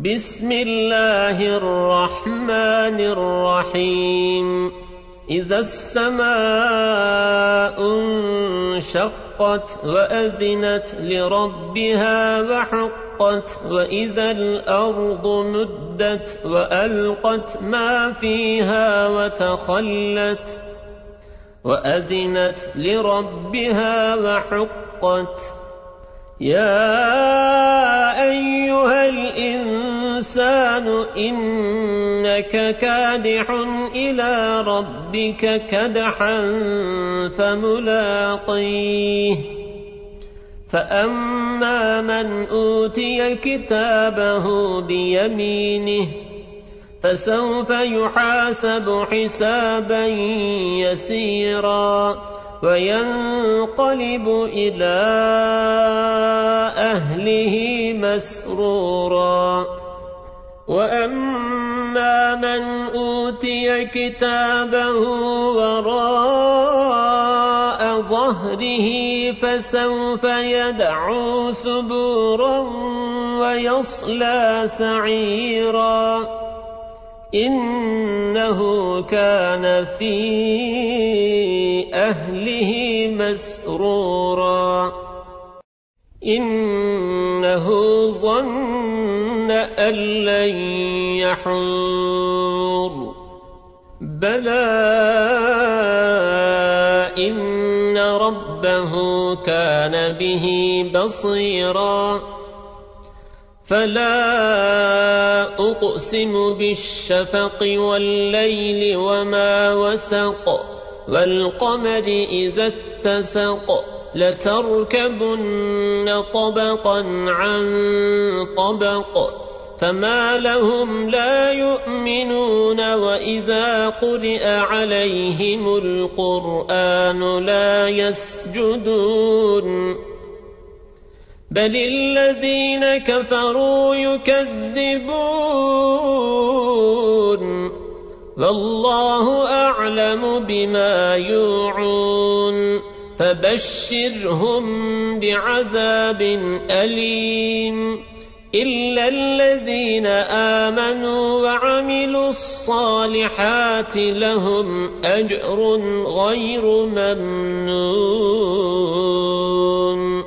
بسم الله الرحمن الرحيم إذا السماء انشقت وأذنت لربها وحقت وإذا الأرض مدت وألقت ما فيها وتخلت وأذنت لربها وحقت يا أيها الإنسان إنك كادح إلى ربك كدحا فملاقيه فأما من أوتي كتابه بيمينه فسوف يحاسب حسابا يسيرا وينقلب إلى أهله مسرورا وأما من أوتي كتابه وراء ظهره فسوف يدعو ثبورا ويصلى سعيرا إنه كان في أهله مسرورا إنه ظن أن لن يحور بلى إن ربه كان به بصيرا فلا أقسم بالشفق والليل وما وسق والقمر إذا اتسق لتركبن طبقا عن طبق فما لهم لا يؤمنون وإذا قرئ عليهم القرآن لا يسجدون بل الذين كفروا يكذبون والله أعلم بما يوعون فبشرهم بعذاب أليم إلا الذين آمنوا وعملوا الصالحات لهم أجر غير ممنون